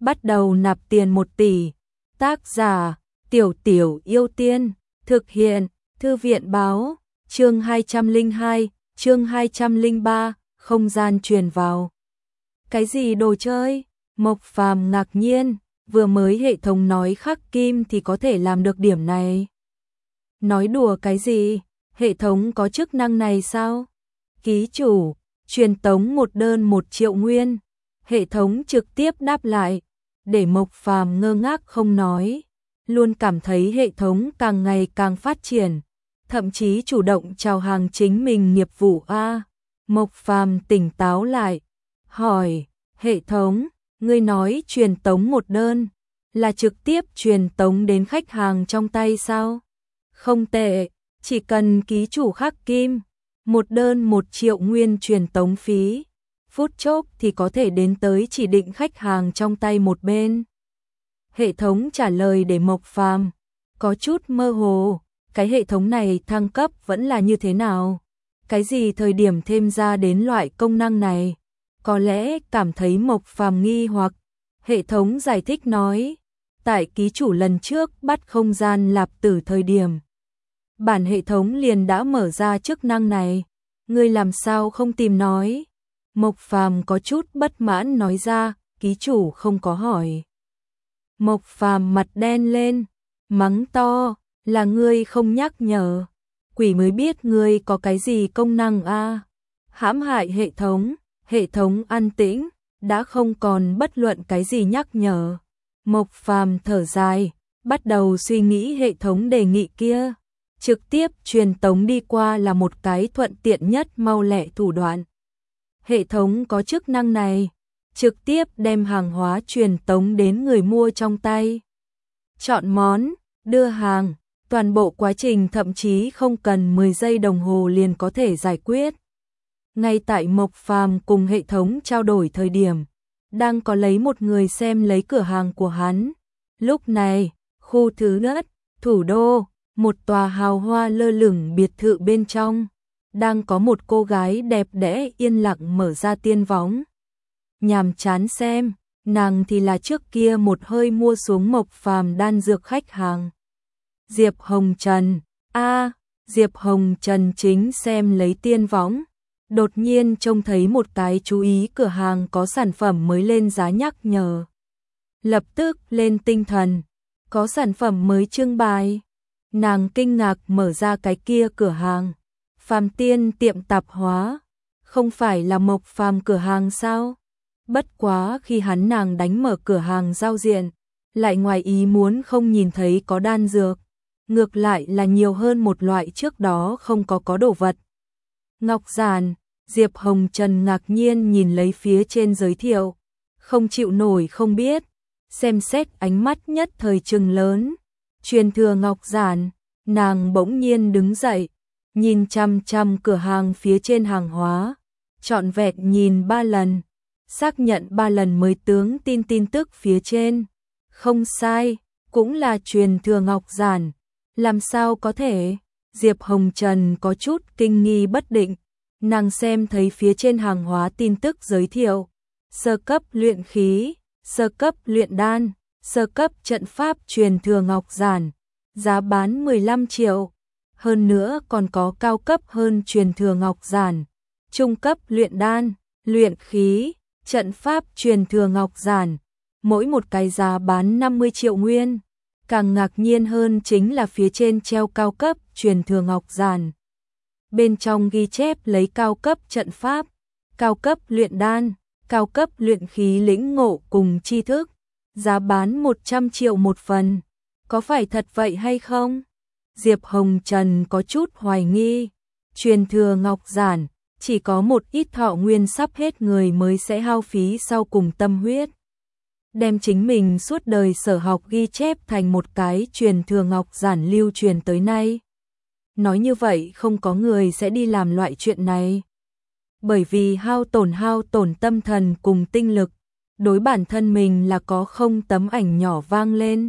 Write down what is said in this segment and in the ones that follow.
bắt đầu nạp tiền 1 tỷ. Tác giả: Tiểu Tiểu Yêu Tiên. Thực hiện: Thư viện báo. Chương 202, chương 203, không gian truyền vào. Cái gì đồ chơi? Mộc Phàm ngạc nhiên, vừa mới hệ thống nói khắc kim thì có thể làm được điểm này. Nói đùa cái gì? Hệ thống có chức năng này sao? Ký chủ, truyền tống một đơn 1 triệu nguyên. Hệ thống trực tiếp đáp lại, để Mộc Phàm ngơ ngác không nói, luôn cảm thấy hệ thống càng ngày càng phát triển, thậm chí chủ động chào hàng chính mình nghiệp vụ a. Mộc Phàm tỉnh táo lại, hỏi, hệ thống, ngươi nói truyền tống một đơn, là trực tiếp truyền tống đến khách hàng trong tay sao? Không tệ, chỉ cần ký chủ khắc kim, một đơn 1 triệu nguyên truyền tống phí, phút chốc thì có thể đến tới chỉ định khách hàng trong tay một bên. Hệ thống trả lời để Mộc Phàm có chút mơ hồ, cái hệ thống này thăng cấp vẫn là như thế nào? Cái gì thời điểm thêm ra đến loại công năng này? Có lẽ cảm thấy Mộc Phàm nghi hoặc, hệ thống giải thích nói, tại ký chủ lần trước bắt không gian lạp tử thời điểm, bản hệ thống liền đã mở ra chức năng này, ngươi làm sao không tìm nói? Mộc Phàm có chút bất mãn nói ra, ký chủ không có hỏi. Mộc Phàm mặt đen lên, mắng to, là ngươi không nhắc nhở, quỷ mới biết ngươi có cái gì công năng a. Hãm hại hệ thống an tĩnh, đã không còn bất luận cái gì nhắc nhở. Mộc Phàm thở dài, bắt đầu suy nghĩ hệ thống đề nghị kia, trực tiếp truyền tống đi qua là một cái thuận tiện nhất mau lẹ thủ đoạn. Hệ thống có chức năng này, trực tiếp đem hàng hóa truyền tống đến người mua trong tay. Chọn món, đưa hàng, toàn bộ quá trình thậm chí không cần 10 giây đồng hồ liền có thể giải quyết. Ngay tại Mộc Phàm cùng hệ thống trao đổi thời điểm, đang có lấy một người xem lấy cửa hàng của hắn. Lúc này, khu thứ nhất, thủ đô, một tòa hào hoa lơ lửng biệt thự bên trong, đang có một cô gái đẹp đẽ yên lặng mở ra tiên võng. Nhàm chán xem, nàng thì là trước kia một hơi mua xuống Mộc Phàm đan dược khách hàng. Diệp Hồng Trần, Diệp Hồng Trần chính xem lấy tiên võng, đột nhiên trông thấy một cái chú ý cửa hàng có sản phẩm mới lên giá nhắc nhở. Lập tức lên tinh thần, có sản phẩm mới trưng bày. Nàng kinh ngạc mở ra cái kia cửa hàng. Phàm Tiên tiệm tạp hóa, không phải là Mộc Phàm cửa hàng sao? Bất quá khi nàng đánh mở cửa hàng giao diện, lại ngoài ý muốn không nhìn thấy có đan dược, ngược lại là nhiều hơn một loại trước đó không có đồ vật. Ngọc giản, Diệp Hồng Trần ngạc nhiên nhìn lấy phía trên giới thiệu, không chịu nổi không biết, xem xét ánh mắt nhất thời trừng lớn. Truyền thừa ngọc giản, nàng bỗng nhiên đứng dậy, nhìn chăm chăm cửa hàng phía trên hàng hóa, trọn vẹn nhìn 3 lần, xác nhận 3 lần mới tướng tin tức phía trên. Không sai, cũng là truyền thừa ngọc giản, làm sao có thể? Diệp Hồng Trần có chút kinh nghi bất định, nàng xem thấy phía trên hàng hóa tin tức giới thiệu, sơ cấp luyện khí, sơ cấp luyện đan, sơ cấp trận pháp truyền thừa ngọc giản, giá bán 15 triệu. Hơn nữa còn có cao cấp hơn truyền thừa ngọc giản, trung cấp luyện đan, luyện khí, trận pháp truyền thừa ngọc giản, mỗi một cái giá bán 50 triệu nguyên. Càng ngạc nhiên hơn chính là phía trên treo cao cấp truyền thừa ngọc giản. Bên trong ghi chép lấy cao cấp trận pháp, cao cấp luyện đan, cao cấp luyện khí lĩnh ngộ cùng tri thức, giá bán 100 triệu một phần. Có phải thật vậy hay không? Diệp Hồng Trần có chút hoài nghi. Truyền thừa ngọc giản, chỉ có một ít thọ nguyên sắp hết người mới sẽ hao phí sau cùng tâm huyết, đem chính mình suốt đời sở học ghi chép thành một cái truyền thừa ngọc giản lưu truyền tới nay. Nói như vậy không có người sẽ đi làm loại chuyện này. Bởi vì hao tổn tâm thần cùng tinh lực, đối bản thân mình là có không tấm ảnh nhỏ vang lên.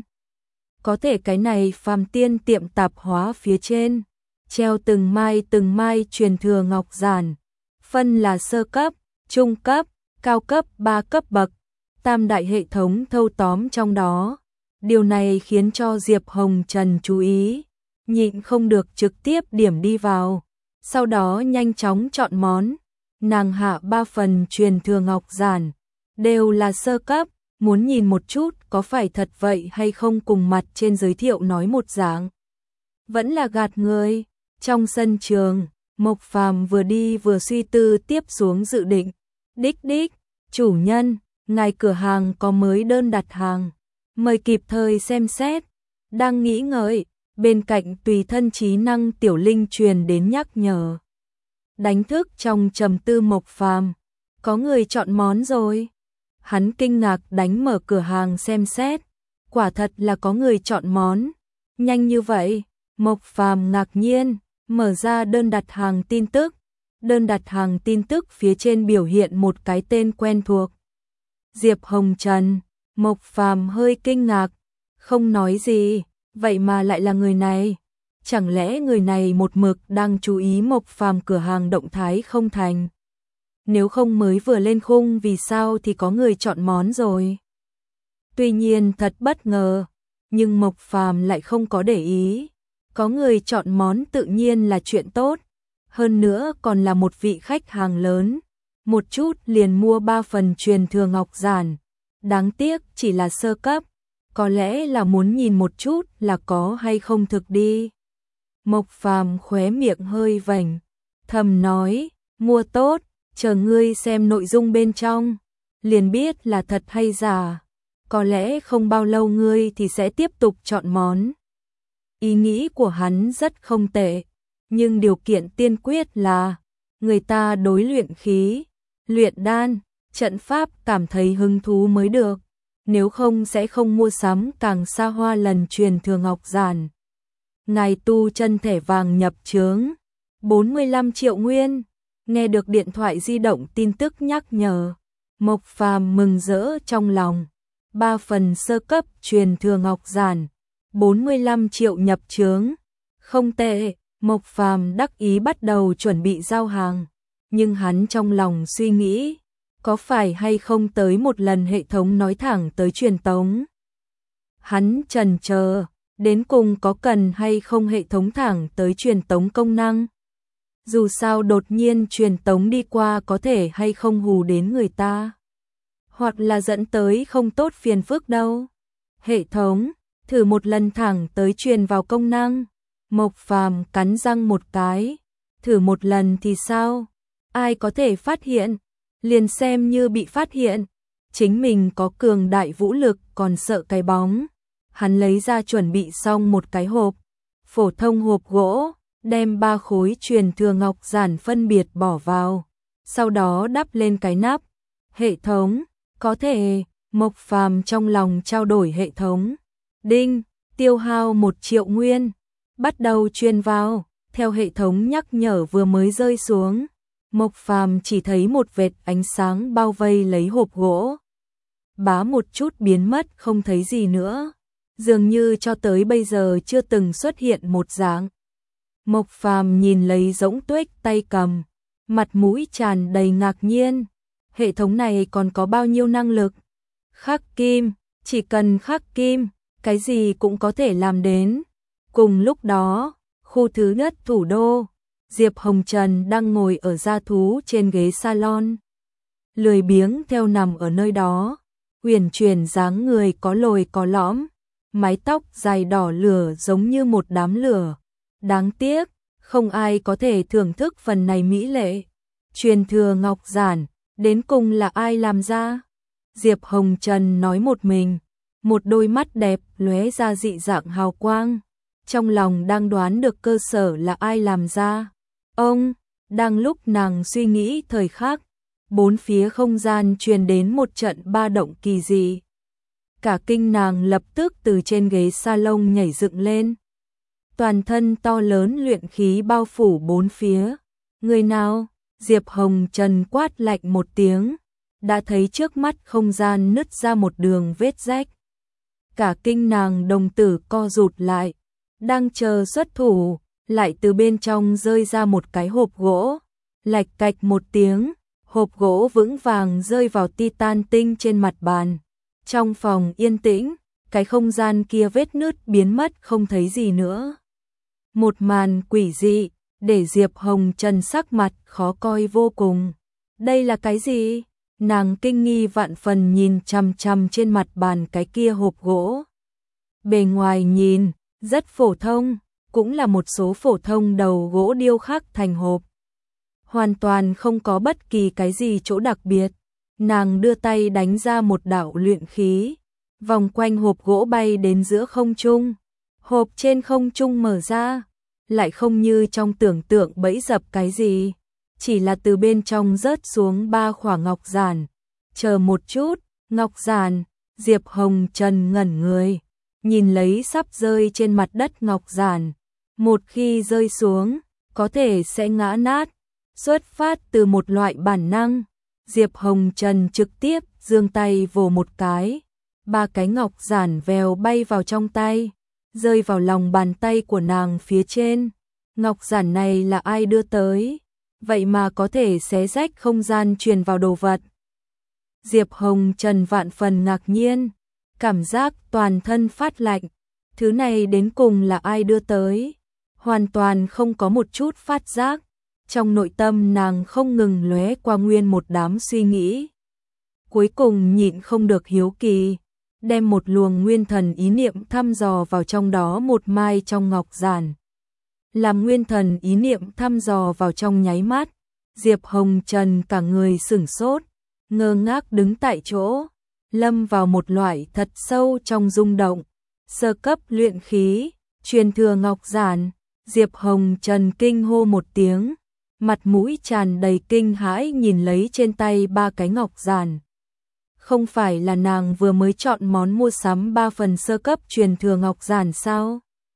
Có thể cái này Phàm Tiên tiệm tạp hóa phía trên, treo từng mai truyền thừa ngọc giản, phân là sơ cấp, trung cấp, cao cấp 3 cấp bậc. tam đại hệ thống thâu tóm trong đó. Điều này khiến cho Diệp Hồng Trần chú ý, nhịn không được trực tiếp điểm đi vào, sau đó nhanh chóng chọn món. Nàng hạ 3 phần truyền thừa ngọc giản, đều là sơ cấp, muốn nhìn một chút có phải thật vậy hay không, cùng mặt trên giới thiệu nói một dạng. Vẫn là gạt người. Trong sân trường, Mộc Phàm vừa đi vừa suy tư tiếp xuống dự định. Đích đích, chủ nhân, ngài cửa hàng có mới đơn đặt hàng, mời kịp thời xem xét. Đang nghĩ ngợi, bên cạnh tùy thân trí năng tiểu linh truyền đến nhắc nhở. Đánh thức trong trầm tư Mộc Phàm, có người chọn món rồi. Hắn kinh ngạc đánh mở cửa hàng xem xét, quả thật là có người chọn món. Nhanh như vậy, Mộc Phàm ngạc nhiên, mở ra đơn đặt hàng tin tức. Đơn đặt hàng tin tức phía trên biểu hiện một cái tên quen thuộc. Diệp Hồng Trần. Mộc Phàm hơi kinh ngạc, không nói gì, vậy mà lại là người này. Chẳng lẽ người này một mực đang chú ý Mộc Phàm cửa hàng động thái không thành? Nếu không mới vừa lên khung vì sao thì có người chọn món rồi? Tuy nhiên thật bất ngờ, nhưng Mộc Phàm lại không có để ý. Có người chọn món tự nhiên là chuyện tốt, hơn nữa còn là một vị khách hàng lớn. Một chút liền mua 3 phần truyền thừa ngọc giản. Đáng tiếc chỉ là sơ cấp, có lẽ là muốn nhìn một chút là có hay không thực đi. Mộc Phàm khóe miệng hơi vành, thầm nói, mua tốt, chờ ngươi xem nội dung bên trong, liền biết là thật hay giả. Có lẽ không bao lâu ngươi thì sẽ tiếp tục chọn món. Ý nghĩ của hắn rất không tệ, nhưng điều kiện tiên quyết là người ta đối luyện khí, luyện đan, trận pháp cảm thấy hứng thú mới được, nếu không sẽ không mua sắm càng xa hoa lần truyền thừa ngọc giản. Ngài tu chân thẻ vàng nhập chướng, 45 triệu nguyên. Nghe được điện thoại di động tin tức nhắc nhở, Mộc Phàm mừng rỡ trong lòng. 3 phần sơ cấp truyền thừa ngọc giản, 45 triệu nhập chướng. Không tệ, Mộc Phàm đắc ý bắt đầu chuẩn bị giao hàng, nhưng hắn trong lòng suy nghĩ, có phải hay không tới một lần hệ thống nói thẳng tới truyền tống. Hắn chần chờ, đến cùng có cần hay không hệ thống thẳng tới truyền tống công năng. Dù sao đột nhiên truyền tống đi qua có thể hay không hù đến người ta, hoặc là dẫn tới không tốt phiền phức đâu. Hệ thống, thử một lần thẳng tới truyền vào công năng. Mộc Phàm cắn răng một cái, thử một lần thì sao? Ai có thể phát hiện? Liền xem như bị phát hiện, chính mình có cường đại vũ lực còn sợ cái bóng. Hắn lấy ra chuẩn bị xong một cái hộp, phổ thông hộp gỗ, đem 3 khối truyền thừa ngọc giản phân biệt bỏ vào, sau đó đắp lên cái nắp. Hệ thống, có thể. Mộc Phàm trong lòng trao đổi hệ thống. Đinh, tiêu hao 1 triệu nguyên, bắt đầu truyền vào. Theo hệ thống nhắc nhở vừa mới rơi xuống, Mộc Phàm chỉ thấy một vệt ánh sáng bao vây lấy hộp gỗ, bá một chút biến mất không thấy gì nữa, dường như cho tới bây giờ chưa từng xuất hiện một dạng. Mộc Phàm nhìn lấy Rỗng Tuếch tay cầm, mặt mũi tràn đầy ngạc nhiên. Hệ thống này còn có bao nhiêu năng lực? Khắc kim, chỉ cần khắc kim, cái gì cũng có thể làm đến. Cùng lúc đó, khu thứ nhất thủ đô, Diệp Hồng Trần đang ngồi ở gia thú trên ghế salon, lười biếng theo nằm ở nơi đó, uyển chuyển dáng người có lồi có lõm, mái tóc dài đỏ lửa giống như một đám lửa. Đáng tiếc, không ai có thể thưởng thức phần này mỹ lệ. Truyền thừa ngọc giản, đến cùng là ai làm ra? Diệp Hồng Trần nói một mình, một đôi mắt đẹp lóe ra dị dạng hào quang. Trong lòng đang đoán được cơ sở là ai làm ra. Ông, đang lúc nàng suy nghĩ thời khắc, bốn phía không gian truyền đến một trận ba động kỳ dị. Cả kinh nàng lập tức từ trên ghế salon nhảy dựng lên. Toàn thân to lớn luyện khí bao phủ bốn phía. Người nào? Diệp Hồng Trần quát lạnh một tiếng, đã thấy trước mắt không gian nứt ra một đường vết rách. Cả kinh nàng đồng tử co rụt lại, đang chờ xuất thủ, lại từ bên trong rơi ra một cái hộp gỗ. Lạch cạch một tiếng, hộp gỗ vững vàng rơi vào titan tinh trên mặt bàn. Trong phòng yên tĩnh, cái không gian kia vết nứt biến mất không thấy gì nữa. Một màn quỷ dị, để Diệp Hồng Trần sắc mặt khó coi vô cùng. Đây là cái gì? Nàng kinh nghi vạn phần nhìn chằm chằm trên mặt bàn cái kia hộp gỗ. Bề ngoài nhìn, rất phổ thông, cũng là một số phổ thông đầu gỗ điêu khắc thành hộp. Hoàn toàn không có bất kỳ cái gì chỗ đặc biệt. Nàng đưa tay đánh ra một đạo luyện khí, vòng quanh hộp gỗ bay đến giữa không trung. Hộp trên không trung mở ra, lại không như trong tưởng tượng bẫy dập cái gì, chỉ là từ bên trong rớt xuống 3 khỏa ngọc giản. Chờ một chút, ngọc giản. Diệp Hồng Trần ngẩn người, nhìn lấy sắp rơi trên mặt đất ngọc giản. Một khi rơi xuống, có thể sẽ ngã nát. Xuất phát từ một loại bản năng, Diệp Hồng Trần trực tiếp giương tay vồ một cái. 3 cái ngọc giản vèo bay vào trong tay, rơi vào lòng bàn tay của nàng phía trên. Ngọc giản này là ai đưa tới? Vậy mà có thể xé rách không gian truyền vào đồ vật. Diệp Hồng Trần vạn phần ngạc nhiên, cảm giác toàn thân phát lạnh. Thứ này đến cùng là ai đưa tới? Hoàn toàn không có một chút phát giác. Trong nội tâm nàng không ngừng lóe qua nguyên một đám suy nghĩ. Cuối cùng nhịn không được hiếu kỳ, đem một luồng nguyên thần ý niệm thăm dò vào trong đó một mai trong ngọc giản. Làm nguyên thần ý niệm thăm dò vào trong nháy mắt, Diệp Hồng Trần cả người sửng sốt, ngơ ngác đứng tại chỗ, lâm vào một loại thật sâu trong rung động. Sơ cấp luyện khí, truyền thừa ngọc giản. Diệp Hồng Trần kinh hô một tiếng, mặt mũi tràn đầy kinh hãi nhìn lấy trên tay 3 cái ngọc giản. Không phải là nàng vừa mới chọn món mua sắm 3 phần sơ cấp truyền thừa ngọc giản sao?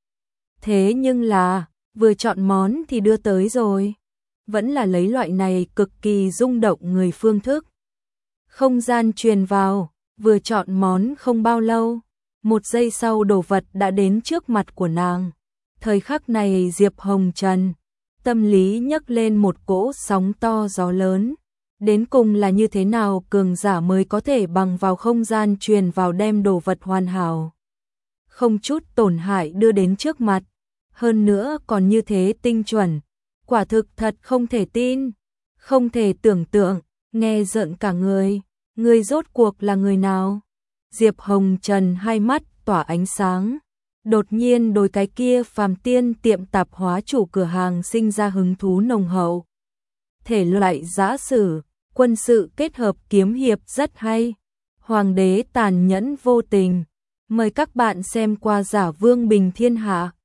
Thế nhưng là, vừa chọn món thì đưa tới rồi. Vẫn là lấy loại này cực kỳ rung động người phương thức. Không gian truyền vào, vừa chọn món không bao lâu, 1 giây sau đồ vật đã đến trước mặt của nàng. Thời khắc này Diệp Hồng Trần, tâm lý nhấc lên một cỗ sóng to gió lớn. Đến cùng là như thế nào cường giả mới có thể bằng vào không gian truyền vào đem đồ vật hoàn hảo, không chút tổn hại đưa đến trước mặt. Hơn nữa còn như thế tinh chuẩn, quả thực thật không thể tin, không thể tưởng tượng, nghe rợn cả người. Người rốt cuộc là người nào? Diệp Hồng Trần hai mắt tỏa ánh sáng, đột nhiên đối cái kia phàm tiên tiệm tạp hóa chủ cửa hàng sinh ra hứng thú nồng hậu. Thể loại giã sử, quân sự kết hợp kiếm hiệp rất hay. Hoàng đế tàn nhẫn vô tình. Mời các bạn xem qua Giả Vương Bình Thiên Hạ.